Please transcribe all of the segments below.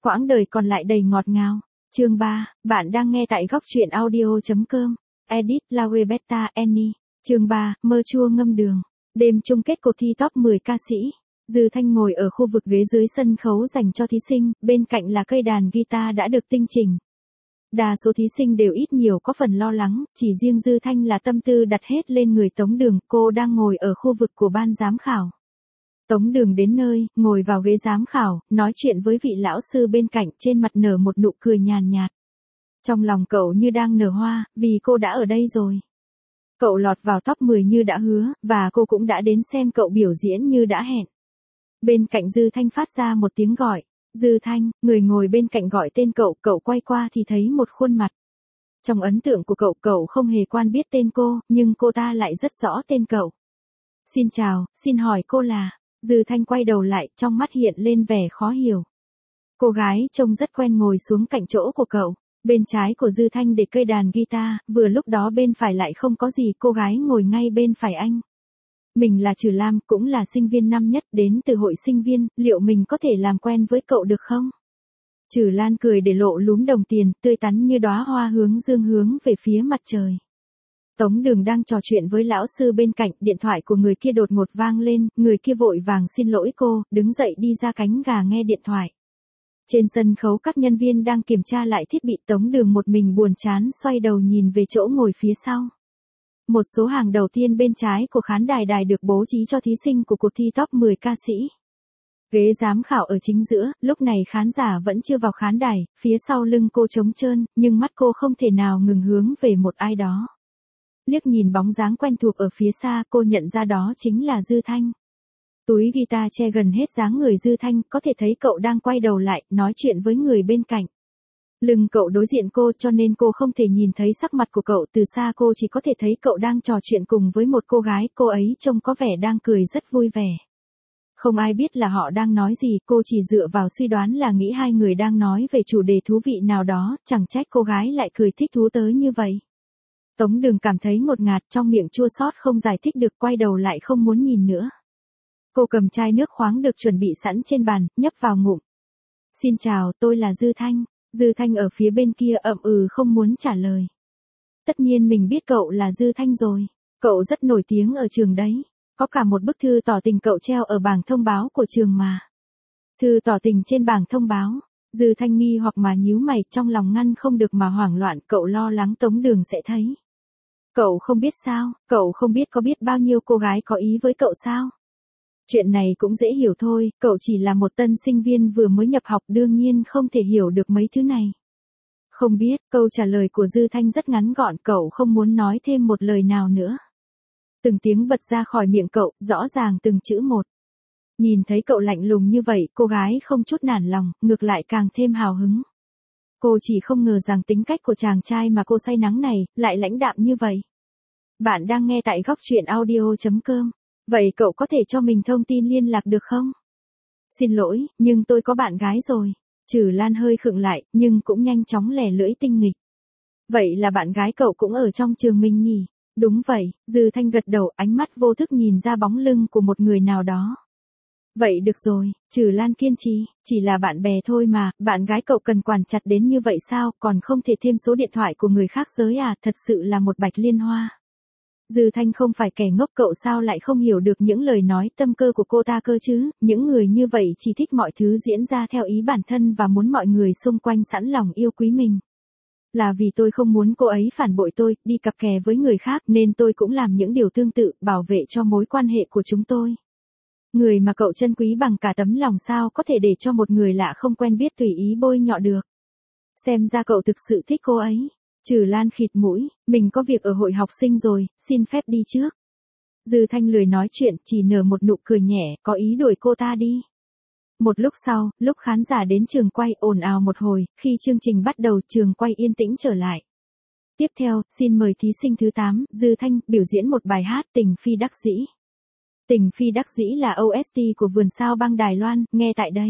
quãng đời còn lại đầy ngọt ngào. Chương 3, bạn đang nghe tại góc truyện audio.com. Edit Lauretta Annie. Chương 3, mơ chua ngâm đường. Đêm chung kết cuộc thi top 10 ca sĩ. Dư Thanh ngồi ở khu vực ghế dưới sân khấu dành cho thí sinh, bên cạnh là cây đàn guitar đã được tinh chỉnh. Đa số thí sinh đều ít nhiều có phần lo lắng, chỉ riêng Dư Thanh là tâm tư đặt hết lên người Tống Đường, cô đang ngồi ở khu vực của ban giám khảo. Tống Đường đến nơi, ngồi vào ghế giám khảo, nói chuyện với vị lão sư bên cạnh, trên mặt nở một nụ cười nhàn nhạt. Trong lòng cậu như đang nở hoa, vì cô đã ở đây rồi. Cậu lọt vào top 10 như đã hứa, và cô cũng đã đến xem cậu biểu diễn như đã hẹn. Bên cạnh Dư Thanh phát ra một tiếng gọi. Dư Thanh, người ngồi bên cạnh gọi tên cậu quay qua thì thấy một khuôn mặt. Trong ấn tượng của cậu không hề quen biết tên cô, nhưng cô ta lại rất rõ tên cậu. Xin chào, xin hỏi cô là... Dư Thanh quay đầu lại, trong mắt hiện lên vẻ khó hiểu. Cô gái trông rất quen ngồi xuống cạnh chỗ của cậu. Bên trái của Dư Thanh để cây đàn guitar, vừa lúc đó bên phải lại không có gì, cô gái ngồi ngay bên phải anh. Mình là Trừ Lam, cũng là sinh viên năm nhất, đến từ hội sinh viên, liệu mình có thể làm quen với cậu được không? Trừ Lan cười để lộ lúm đồng tiền, tươi tắn như đóa hoa hướng dương hướng về phía mặt trời. Tống Đường đang trò chuyện với lão sư bên cạnh, điện thoại của người kia đột ngột vang lên, người kia vội vàng xin lỗi cô, đứng dậy đi ra cánh gà nghe điện thoại. Trên sân khấu các nhân viên đang kiểm tra lại thiết bị, Tống Đường một mình buồn chán xoay đầu nhìn về chỗ ngồi phía sau. Một số hàng đầu tiên bên trái của khán đài được bố trí cho thí sinh của cuộc thi top 10 ca sĩ. Ghế giám khảo ở chính giữa, lúc này khán giả vẫn chưa vào khán đài, phía sau lưng cô trống trơn, nhưng mắt cô không thể nào ngừng hướng về một ai đó. Liếc nhìn bóng dáng quen thuộc ở phía xa, cô nhận ra đó chính là Dư Thanh. Túi guitar che gần hết dáng người Dư Thanh, có thể thấy cậu đang quay đầu lại, nói chuyện với người bên cạnh. Lưng cậu đối diện cô cho nên cô không thể nhìn thấy sắc mặt của cậu, từ xa cô chỉ có thể thấy cậu đang trò chuyện cùng với một cô gái, cô ấy trông có vẻ đang cười rất vui vẻ. Không ai biết là họ đang nói gì, cô chỉ dựa vào suy đoán là nghĩ hai người đang nói về chủ đề thú vị nào đó, chẳng trách cô gái lại cười thích thú tới như vậy. Tống Đường cảm thấy ngột ngạt, trong miệng chua xót không giải thích được, quay đầu lại không muốn nhìn nữa. Cô cầm chai nước khoáng được chuẩn bị sẵn trên bàn, nhấp vào ngụm. Xin chào, tôi là Dư Thanh. Dư Thanh ở phía bên kia ậm không muốn trả lời. Tất nhiên mình biết cậu là Dư Thanh rồi. Cậu rất nổi tiếng ở trường đấy. Có cả một bức thư tỏ tình cậu treo ở bảng thông báo của trường mà. Thư tỏ tình trên bảng thông báo. Dư Thanh nghi hoặc mà nhíu mày, trong lòng ngăn không được mà hoảng loạn, cậu lo lắng Tống Đường sẽ thấy. Cậu không biết sao, cậu không biết có biết bao nhiêu cô gái có ý với cậu sao? Chuyện này cũng dễ hiểu thôi, cậu chỉ là một tân sinh viên vừa mới nhập học, đương nhiên không thể hiểu được mấy thứ này. Không biết, câu trả lời của Dư Thanh rất ngắn gọn, cậu không muốn nói thêm một lời nào nữa. Từng tiếng bật ra khỏi miệng cậu, rõ ràng từng chữ một. Nhìn thấy cậu lạnh lùng như vậy, cô gái không chút nản lòng, ngược lại càng thêm hào hứng. Cô chỉ không ngờ rằng tính cách của chàng trai mà cô say nắng này, lại lãnh đạm như vậy. Bạn đang nghe tại góc truyện audio.com. Vậy cậu có thể cho mình thông tin liên lạc được không? Xin lỗi, nhưng tôi có bạn gái rồi. Trừ Lan hơi khựng lại, nhưng cũng nhanh chóng lẻ lưỡi tinh nghịch. Vậy là bạn gái cậu cũng ở trong trường mình nhỉ? Đúng vậy, Dư Thanh gật đầu, ánh mắt vô thức nhìn ra bóng lưng của một người nào đó. Vậy được rồi, Trừ Lan kiên trì, chỉ là bạn bè thôi mà, bạn gái cậu cần quản chặt đến như vậy sao, còn không thể thêm số điện thoại của người khác giới à, thật sự là một bạch liên hoa. Dư Thanh không phải kẻ ngốc, cậu sao lại không hiểu được những lời nói tâm cơ của cô ta cơ chứ, những người như vậy chỉ thích mọi thứ diễn ra theo ý bản thân và muốn mọi người xung quanh sẵn lòng yêu quý mình. Là vì tôi không muốn cô ấy phản bội tôi, đi cặp kè với người khác nên tôi cũng làm những điều tương tự, bảo vệ cho mối quan hệ của chúng tôi. Người mà cậu trân quý bằng cả tấm lòng sao có thể để cho một người lạ không quen biết tùy ý bôi nhọ được. Xem ra cậu thực sự thích cô ấy. Trừ Lan khịt mũi, mình có việc ở hội học sinh rồi, xin phép đi trước. Dư Thanh lười nói chuyện, chỉ nở một nụ cười nhẹ, có ý đuổi cô ta đi. Một lúc sau, lúc khán giả đến trường quay ồn ào một hồi, khi chương trình bắt đầu trường quay yên tĩnh trở lại. Tiếp theo, xin mời thí sinh thứ 8, Dư Thanh, biểu diễn một bài hát Tình Phi Đắc Dĩ. Tình Phi Đắc Dĩ là OST của Vườn Sao Băng Đài Loan, nghe tại đây.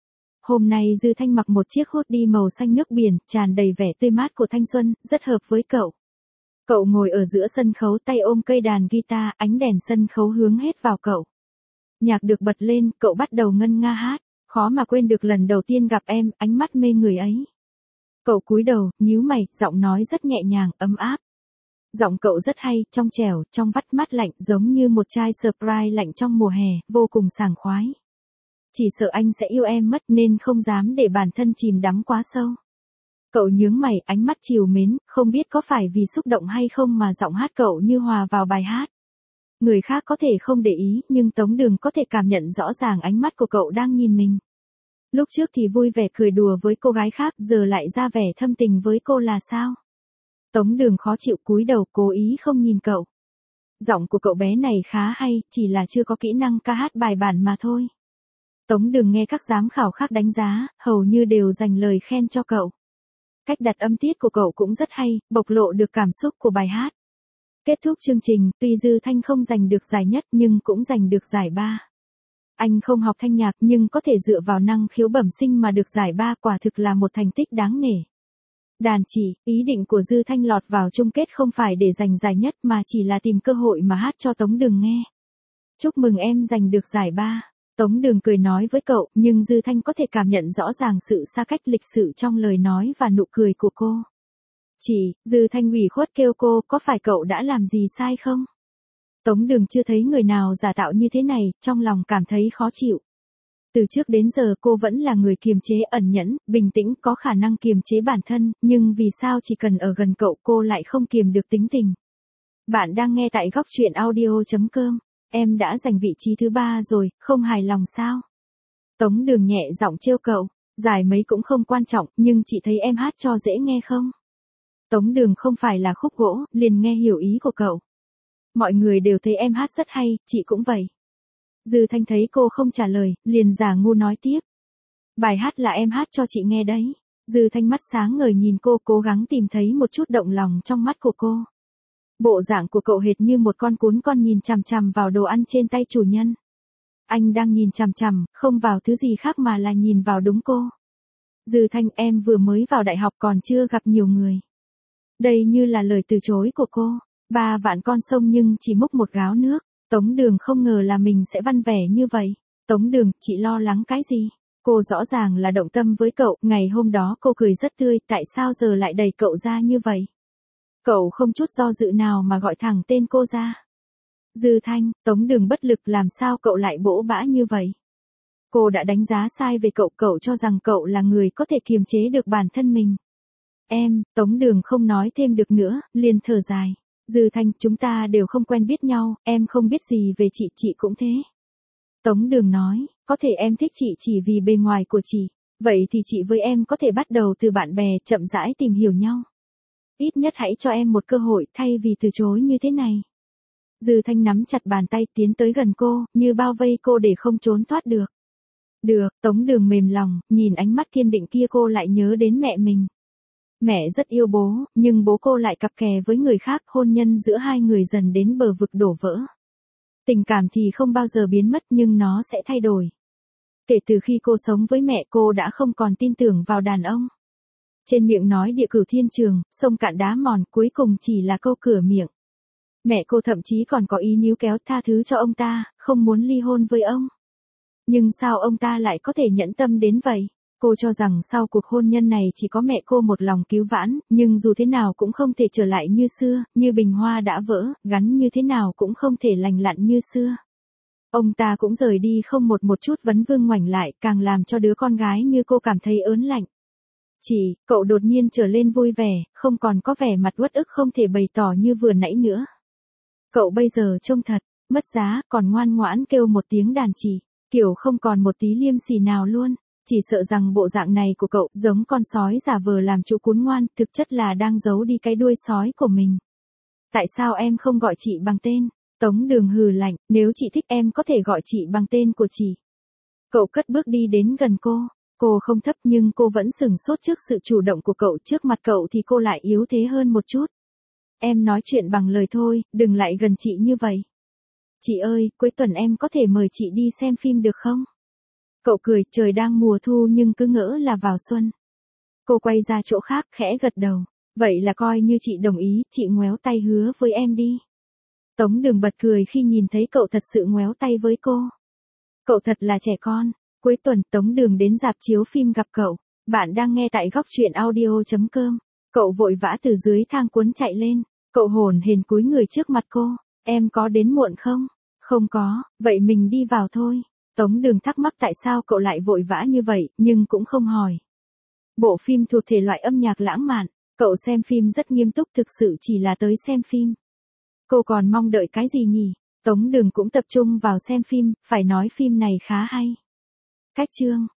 Hôm nay Dư Thanh mặc một chiếc hoodie màu xanh nước biển, tràn đầy vẻ tươi mát của thanh xuân, rất hợp với cậu. Cậu ngồi ở giữa sân khấu, tay ôm cây đàn guitar, ánh đèn sân khấu hướng hết vào cậu. Nhạc được bật lên, cậu bắt đầu ngân nga hát. Khó mà quên được lần đầu tiên gặp em, ánh mắt mê người ấy. Cậu cúi đầu, nhíu mày, giọng nói rất nhẹ nhàng, ấm áp. Giọng cậu rất hay, trong trẻo, trong vắt mát lạnh, giống như một chai Sprite lạnh trong mùa hè, vô cùng sảng khoái. Chỉ sợ anh sẽ yêu em mất nên không dám để bản thân chìm đắm quá sâu. Cậu nhướng mày, ánh mắt trìu mến, không biết có phải vì xúc động hay không mà giọng hát cậu như hòa vào bài hát. Người khác có thể không để ý, nhưng Tống Đường có thể cảm nhận rõ ràng ánh mắt của cậu đang nhìn mình. Lúc trước thì vui vẻ cười đùa với cô gái khác, giờ lại ra vẻ thâm tình với cô là sao? Tống Đường khó chịu cúi đầu, cố ý không nhìn cậu. Giọng của cậu bé này khá hay, chỉ là chưa có kỹ năng ca hát bài bản mà thôi. Tống Đường nghe các giám khảo khác đánh giá, hầu như đều dành lời khen cho cậu. Cách đặt âm tiết của cậu cũng rất hay, bộc lộ được cảm xúc của bài hát. Kết thúc chương trình, tuy Dư Thanh không giành được giải nhất nhưng cũng giành được giải ba. Anh không học thanh nhạc nhưng có thể dựa vào năng khiếu bẩm sinh mà được giải ba, quả thực là một thành tích đáng nể. Đàn chỉ, ý định của Dư Thanh lọt vào chung kết không phải để giành giải nhất mà chỉ là tìm cơ hội mà hát cho Tống Đường nghe. Chúc mừng em giành được giải ba. Tống Đường cười nói với cậu, nhưng Dư Thanh có thể cảm nhận rõ ràng sự xa cách lịch sự trong lời nói và nụ cười của cô. Dư Thanh ủy khuất kêu cô, có phải cậu đã làm gì sai không? Tống Đường chưa thấy người nào giả tạo như thế này, trong lòng cảm thấy khó chịu. Từ trước đến giờ cô vẫn là người kiềm chế ẩn nhẫn, bình tĩnh, có khả năng kiềm chế bản thân, nhưng vì sao chỉ cần ở gần cậu cô lại không kiềm được tính tình. Bạn đang nghe tại góc truyện audio.com. Em đã giành vị trí thứ 3 rồi, không hài lòng sao? Tống Đường nhẹ giọng trêu cậu, giải mấy cũng không quan trọng, nhưng chị thấy em hát cho dễ nghe không? Tống Đường không phải là khúc gỗ, liền nghe hiểu ý của cậu. Mọi người đều thấy em hát rất hay, chị cũng vậy. Dư Thanh thấy cô không trả lời, liền giả ngu nói tiếp. Bài hát là em hát cho chị nghe đấy. Dư Thanh mắt sáng ngời nhìn cô, cố gắng tìm thấy một chút động lòng trong mắt của cô. Bộ dạng của cậu hệt như một con cún con nhìn chằm chằm vào đồ ăn trên tay chủ nhân. Anh đang nhìn chằm chằm, không vào thứ gì khác mà là nhìn vào đúng cô. Dư Thanh, em vừa mới vào đại học còn chưa gặp nhiều người. Đây như là lời từ chối của cô. 3 vạn con sông nhưng chỉ múc một gáo nước. Tống Đường không ngờ là mình sẽ văn vẻ như vậy. Tống Đường, chị lo lắng cái gì? Cô rõ ràng là động tâm với cậu, ngày hôm đó cô cười rất tươi, tại sao giờ lại đẩy cậu ra như vậy? Cậu không chút do dự nào mà gọi thẳng tên cô ra. Dư Thanh, Tống Đường bất lực, làm sao cậu lại bỗ bã như vậy? Cô đã đánh giá sai về cậu, cậu cho rằng cậu là người có thể kiềm chế được bản thân mình. Tống Đường không nói thêm được nữa, liền thở dài. Dư Thanh, chúng ta đều không quen biết nhau, em không biết gì về chị cũng thế. Tống Đường nói, có thể em thích chị chỉ vì bề ngoài của chị, vậy thì chị với em có thể bắt đầu từ bạn bè, chậm rãi tìm hiểu nhau. Ít nhất hãy cho em một cơ hội thay vì từ chối như thế này. Dư Thanh nắm chặt bàn tay tiến tới gần cô, như bao vây cô để không trốn thoát được. Được, Tống Đường mềm lòng, nhìn ánh mắt kiên định kia cô lại nhớ đến mẹ mình. Mẹ rất yêu bố, nhưng bố cô lại cặp kè với người khác, hôn nhân giữa hai người dần đến bờ vực đổ vỡ. Tình cảm thì không bao giờ biến mất nhưng nó sẽ thay đổi. Kể từ khi cô sống với mẹ cô đã không còn tin tưởng vào đàn ông. Trên miệng nói địa cửu thiên trường, sông cạn đá mòn, cuối cùng chỉ là câu cửa miệng. Mẹ cô thậm chí còn có ý níu kéo tha thứ cho ông ta, không muốn ly hôn với ông. Nhưng sao ông ta lại có thể nhẫn tâm đến vậy? Cô cho rằng sau cuộc hôn nhân này chỉ có mẹ cô một lòng cứu vãn, nhưng dù thế nào cũng không thể trở lại như xưa, như bình hoa đã vỡ, gắn như thế nào cũng không thể lành lặn như xưa. Ông ta cũng rời đi không một chút vấn vương ngoảnh lại, càng làm cho đứa con gái như cô cảm thấy ớn lạnh. Cậu đột nhiên trở lên vui vẻ, không còn có vẻ mặt uất ức không thể bày tỏ như vừa nãy nữa. Cậu bây giờ trông thật, mất giá, còn ngoan ngoãn kêu một tiếng đàn chỉ, kiểu không còn một tí liêm sỉ nào luôn. Chỉ sợ rằng bộ dạng này của cậu giống con sói giả vờ làm chủ cún ngoan, thực chất là đang giấu đi cái đuôi sói của mình. Tại sao em không gọi chị bằng tên? Tống Đường hừ lạnh, nếu chị thích em có thể gọi chị bằng tên của chị. Cậu cất bước đi đến gần cô. Cô không thấp nhưng cô vẫn sửng sốt trước sự chủ động của cậu, trước mặt cậu thì cô lại yếu thế hơn một chút. Em nói chuyện bằng lời thôi, đừng lại gần chị như vậy. Chị ơi, cuối tuần em có thể mời chị đi xem phim được không? Cậu cười, trời đang mùa thu nhưng cứ ngỡ là vào xuân. Cô quay ra chỗ khác, khẽ gật đầu. Vậy là coi như chị đồng ý, chị ngoéo tay hứa với em đi. Tống Đường bật cười khi nhìn thấy cậu thật sự ngoéo tay với cô. Cậu thật là trẻ con. Cuối tuần Tống Đường đến rạp chiếu phim gặp cậu. Bạn đang nghe tại góc truyện audio.com. Cậu vội vã từ dưới thang cuốn chạy lên. Cậu hồn hển cúi người trước mặt cô. Em có đến muộn không? Không có, vậy mình đi vào thôi. Tống Đường thắc mắc tại sao cậu lại vội vã như vậy, nhưng cũng không hỏi. Bộ phim thuộc thể loại âm nhạc lãng mạn. Cậu xem phim rất nghiêm túc, thực sự chỉ là tới xem phim. Cô còn mong đợi cái gì nhỉ? Tống Đường cũng tập trung vào xem phim, phải nói phim này khá hay. Cách chương.